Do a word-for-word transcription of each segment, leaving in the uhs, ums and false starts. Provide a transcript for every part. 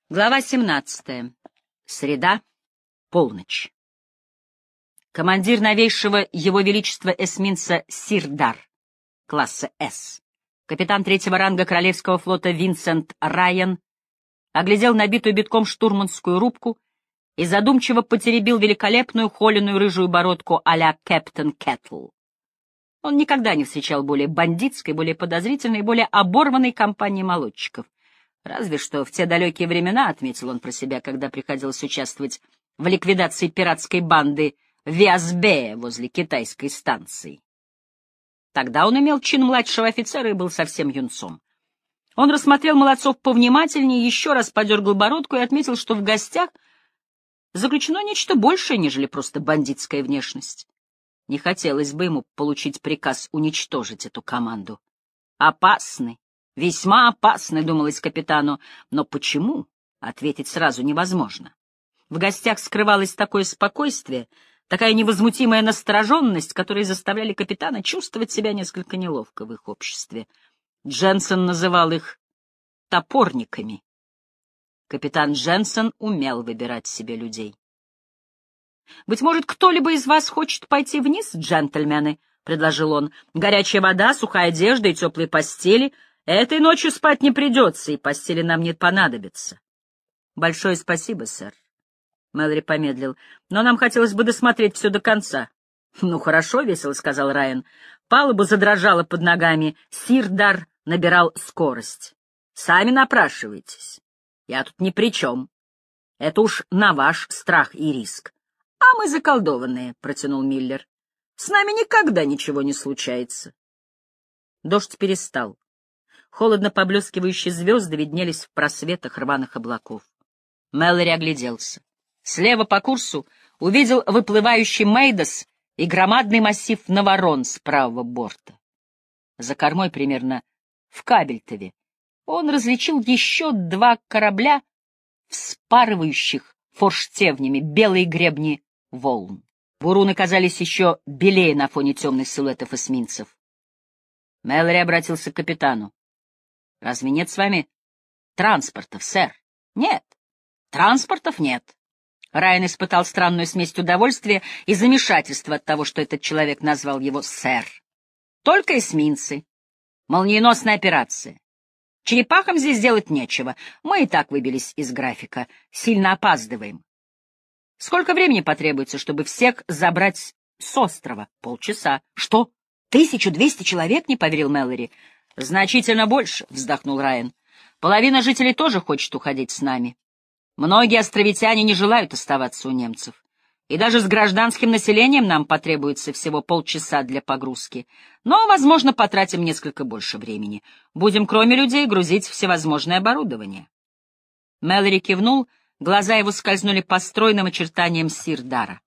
Глава семнадцатая. Среда. Полночь. Командир новейшего Его Величества эсминца Сирдар, класса С, капитан третьего ранга Королевского флота Винсент Райан, оглядел набитую битком штурманскую рубку и задумчиво потеребил великолепную холеную рыжую бородку а-ля Кэптен Кэттл. Он никогда не встречал более бандитской, более подозрительной, более оборванной компании молодчиков. Разве что в те далекие времена, — отметил он про себя, когда приходилось участвовать в ликвидации пиратской банды Виасбея возле китайской станции. Тогда он имел чин младшего офицера и был совсем юнцом. Он рассмотрел молодцов повнимательнее, еще раз подергал бородку и отметил, что в гостях заключено нечто большее, нежели просто бандитская внешность. Не хотелось бы ему получить приказ уничтожить эту команду. Опасны. Весьма опасно, думалось капитану, но почему, ответить сразу невозможно. В гостях скрывалось такое спокойствие, такая невозмутимая настороженность, которые заставляли капитана чувствовать себя несколько неловко в их обществе. Дженсен называл их топорниками. Капитан Дженсен умел выбирать себе людей. «Быть может, кто-либо из вас хочет пойти вниз, джентльмены?» — предложил он. «Горячая вода, сухая одежда и теплые постели. Этой ночью спать не придется, и постели нам не понадобится». «Большое спасибо, сэр». Мэлори помедлил. «Но нам хотелось бы досмотреть все до конца». «Ну, хорошо», — весело сказал Райан. Палуба задрожала под ногами. Сирдар набирал скорость. «Сами напрашиваетесь. Я тут ни при чем. Это уж на ваш страх и риск». «А мы заколдованные», — протянул Миллер. «С нами никогда ничего не случается». Дождь перестал. Холодно поблескивающие звезды виднелись в просветах рваных облаков. Мэлори огляделся. Слева по курсу увидел выплывающий Мейдос и громадный массив Наварон с правого борта. За кормой, примерно в Кабельтове, он различил еще два корабля, вспарывающих форштевнями белые гребни волн. Буруны казались еще белее на фоне темных силуэтов эсминцев. Мэлори обратился к капитану. «Разве нет с вами транспортов, сэр?» «Нет, транспортов нет». Райан испытал странную смесь удовольствия и замешательства от того, что этот человек назвал его «сэр». «Только эсминцы. Молниеносная операция. Черепахам здесь делать нечего. Мы и так выбились из графика. Сильно опаздываем. Сколько времени потребуется, чтобы всех забрать с острова? Полчаса. Что? тысяча двести человек?» — не поверил Мэлори. «Значительно больше», — вздохнул Райан. «Половина жителей тоже хочет уходить с нами. Многие островитяне не желают оставаться у немцев. И даже с гражданским населением нам потребуется всего полчаса для погрузки. Но, возможно, потратим несколько больше времени. Будем, кроме людей, грузить всевозможное оборудование». Мэлори кивнул, глаза его скользнули по стройным очертаниям Сирдара.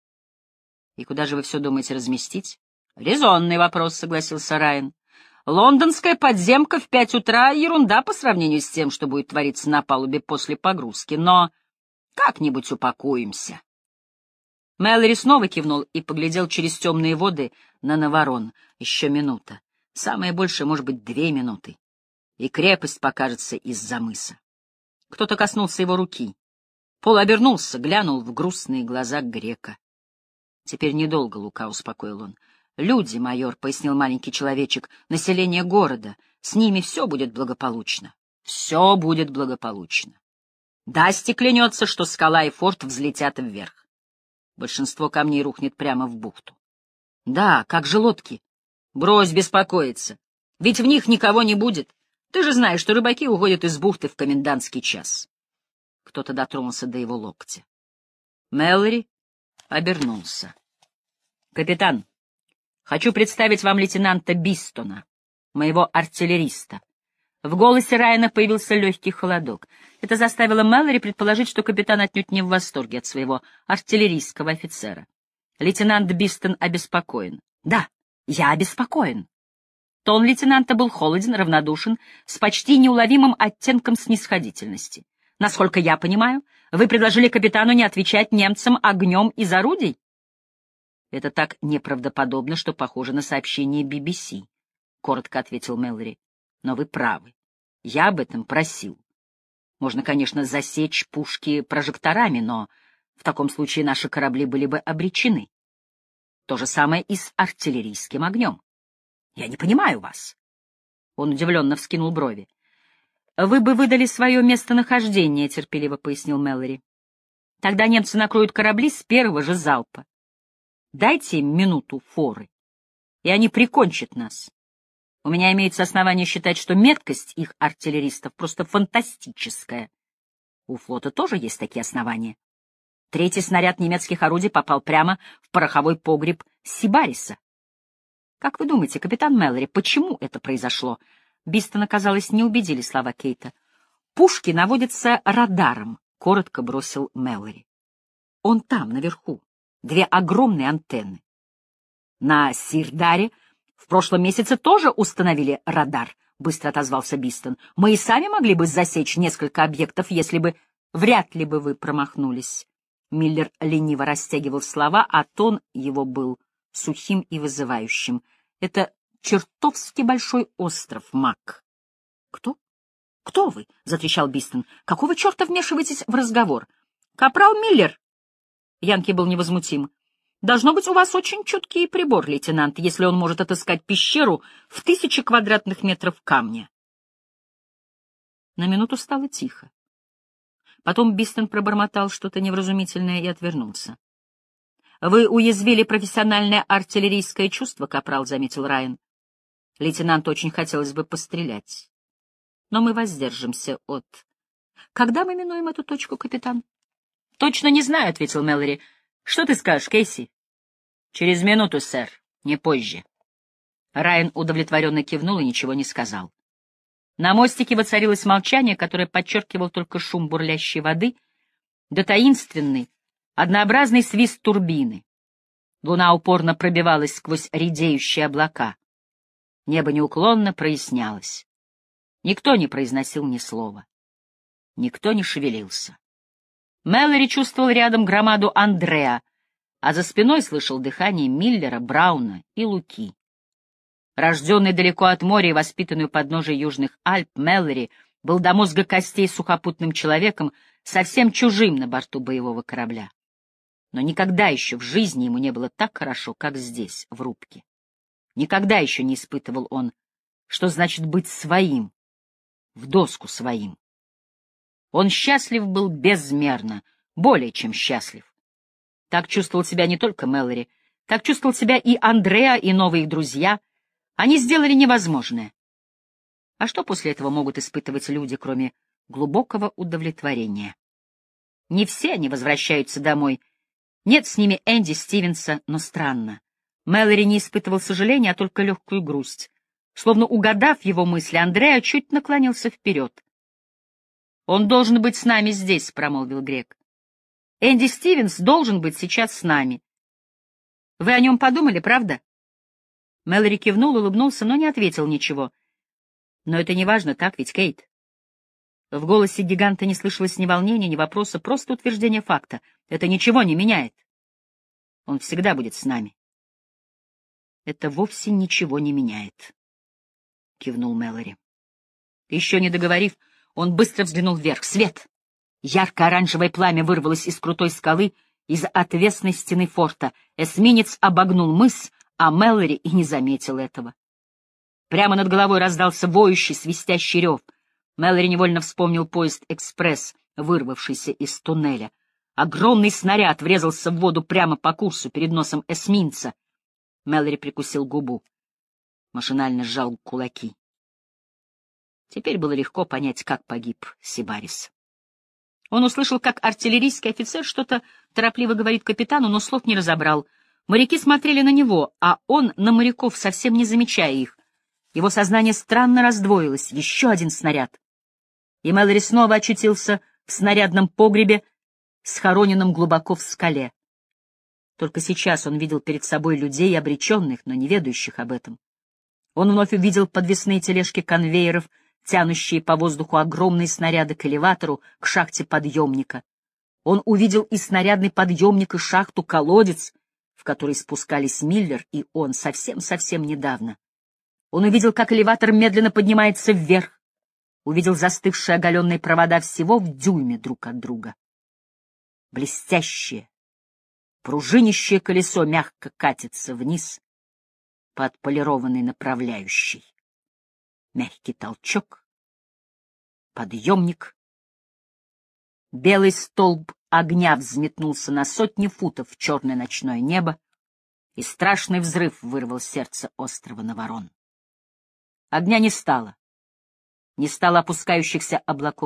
«И куда же вы все думаете разместить?» «Резонный вопрос», — согласился Райан. «Лондонская подземка в пять утра — ерунда по сравнению с тем, что будет твориться на палубе после погрузки, но как-нибудь упакуемся». Мэлори снова кивнул и поглядел через темные воды на Наварон. Еще минута. Самое большее, может быть, две минуты. И крепость покажется из-за мыса. Кто-то коснулся его руки. Пол обернулся, глянул в грустные глаза грека. «Теперь недолго, Лука», — успокоил он. «Люди, майор», — пояснил маленький человечек, — «население города. С ними все будет благополучно. Все будет благополучно. Дасти клянется, что скала и форт взлетят вверх. Большинство камней рухнет прямо в бухту. Да, как же лодки? Брось беспокоиться. Ведь в них никого не будет. Ты же знаешь, что рыбаки уходят из бухты в комендантский час». Кто-то дотронулся до его локтя. Мэлори обернулся. «Капитан, хочу представить вам лейтенанта Бистона, моего артиллериста». В голосе Райана появился легкий холодок. Это заставило Мэлори предположить, что капитан отнюдь не в восторге от своего артиллерийского офицера. Лейтенант Бистон обеспокоен. «Да, я обеспокоен». Тон лейтенанта был холоден, равнодушен, с почти неуловимым оттенком снисходительности. «Насколько я понимаю, вы предложили капитану не отвечать немцам огнем из орудий?» «Это так неправдоподобно, что похоже на сообщение би би си», — коротко ответил Мэлори. «Но вы правы. Я об этом просил. Можно, конечно, засечь пушки прожекторами, но в таком случае наши корабли были бы обречены. То же самое и с артиллерийским огнем. Я не понимаю вас. Он удивленно вскинул брови. Вы бы выдали свое местонахождение, терпеливо пояснил Мэлори. Тогда немцы накроют корабли с первого же залпа. Дайте им минуту форы, и они прикончат нас. У меня имеется основание считать, что меткость их артиллеристов просто фантастическая. У флота тоже есть такие основания. Третий снаряд немецких орудий попал прямо в пороховой погреб Сибариса. Как вы думаете, капитан Мэлори, почему это произошло? Бистона, казалось, не убедили слова Кейта. Пушки наводятся радаром, — коротко бросил Мэлори. Он там, наверху. Две огромные антенны. На Сирдаре в прошлом месяце тоже установили радар, — быстро отозвался Бистон. Мы и сами могли бы засечь несколько объектов, если бы... Вряд ли бы вы промахнулись. Миллер лениво растягивал слова, а тон его был сухим и вызывающим. Это чертовски большой остров, Мак. — Кто? Кто вы? — затрещал Бистон. — Какого черта вмешиваетесь в разговор? — Капрал Миллер. Янки был невозмутим. — Должно быть, у вас очень чуткий прибор, лейтенант, если он может отыскать пещеру в тысячи квадратных метров камня. На минуту стало тихо. Потом Бистон пробормотал что-то невразумительное и отвернулся. — Вы уязвили профессиональное артиллерийское чувство, капрал, — заметил Райан. Лейтенанту очень хотелось бы пострелять. Но мы воздержимся от... Когда мы минуем эту точку, капитан? — Точно не знаю, — ответил Мэлори. — Что ты скажешь, Кейси? — Через минуту, сэр, не позже. Райан удовлетворенно кивнул и ничего не сказал. На мостике воцарилось молчание, которое подчеркивал только шум бурлящей воды, да таинственный, однообразный свист турбины. Луна упорно пробивалась сквозь редеющие облака. Небо неуклонно прояснялось. Никто не произносил ни слова. Никто не шевелился. Мэлори чувствовал рядом громаду Андреа, а за спиной слышал дыхание Миллера, Брауна и Луки. Рожденный далеко от моря и воспитанный у подножия Южных Альп, Мэлори был до мозга костей сухопутным человеком, совсем чужим на борту боевого корабля. Но никогда еще в жизни ему не было так хорошо, как здесь, в рубке. Никогда еще не испытывал он, что значит быть своим, в доску своим. Он счастлив был безмерно, более чем счастлив. Так чувствовал себя не только Мэлори, так чувствовал себя и Андреа, и новые их друзья. Они сделали невозможное. А что после этого могут испытывать люди, кроме глубокого удовлетворения? Не все они возвращаются домой. Нет с ними Энди Стивенса, но странно. Мэлори не испытывал сожаления, а только легкую грусть. Словно угадав его мысли, Андреа чуть наклонился вперед. «Он должен быть с нами здесь», — промолвил Грек. «Энди Стивенс должен быть сейчас с нами. Вы о нем подумали, правда?» Мэлори кивнул, улыбнулся, но не ответил ничего. «Но это не важно, так ведь, Кейт?» В голосе гиганта не слышалось ни волнения, ни вопроса, просто утверждение факта. «Это ничего не меняет. Он всегда будет с нами». «Это вовсе ничего не меняет», — кивнул Мэлори. Еще не договорив, он быстро взглянул вверх. Свет! Ярко-оранжевое пламя вырвалось из крутой скалы, из отвесной стены форта. Эсминец обогнул мыс, а Мэлори и не заметил этого. Прямо над головой раздался воющий, свистящий рев. Мэлори невольно вспомнил поезд «Экспресс», вырвавшийся из туннеля. Огромный снаряд врезался в воду прямо по курсу, перед носом эсминца. Мэлори прикусил губу. Машинально сжал кулаки. Теперь было легко понять, как погиб Сибарис. Он услышал, как артиллерийский офицер что-то торопливо говорит капитану, но слов не разобрал. Моряки смотрели на него, а он на моряков, совсем не замечая их. Его сознание странно раздвоилось. Еще один снаряд. И Мэлори снова очутился в снарядном погребе, схороненном глубоко в скале. Только сейчас он видел перед собой людей, обреченных, но не ведающих об этом. Он вновь увидел подвесные тележки конвейеров, тянущие по воздуху огромные снаряды к элеватору, к шахте подъемника. Он увидел и снарядный подъемник, и шахту-колодец, в который спускались Миллер и он совсем-совсем недавно. Он увидел, как элеватор медленно поднимается вверх. увидел застывшие оголенные провода всего в дюйме друг от друга. Блестящее, пружинищее колесо мягко катится вниз по отполированной направляющей. Мягкий толчок, подъемник. Белый столб огня взметнулся на сотни футов в черное ночное небо, и страшный взрыв вырвал сердце острова Наварон. Огня не стало, не стало опускающихся облаков.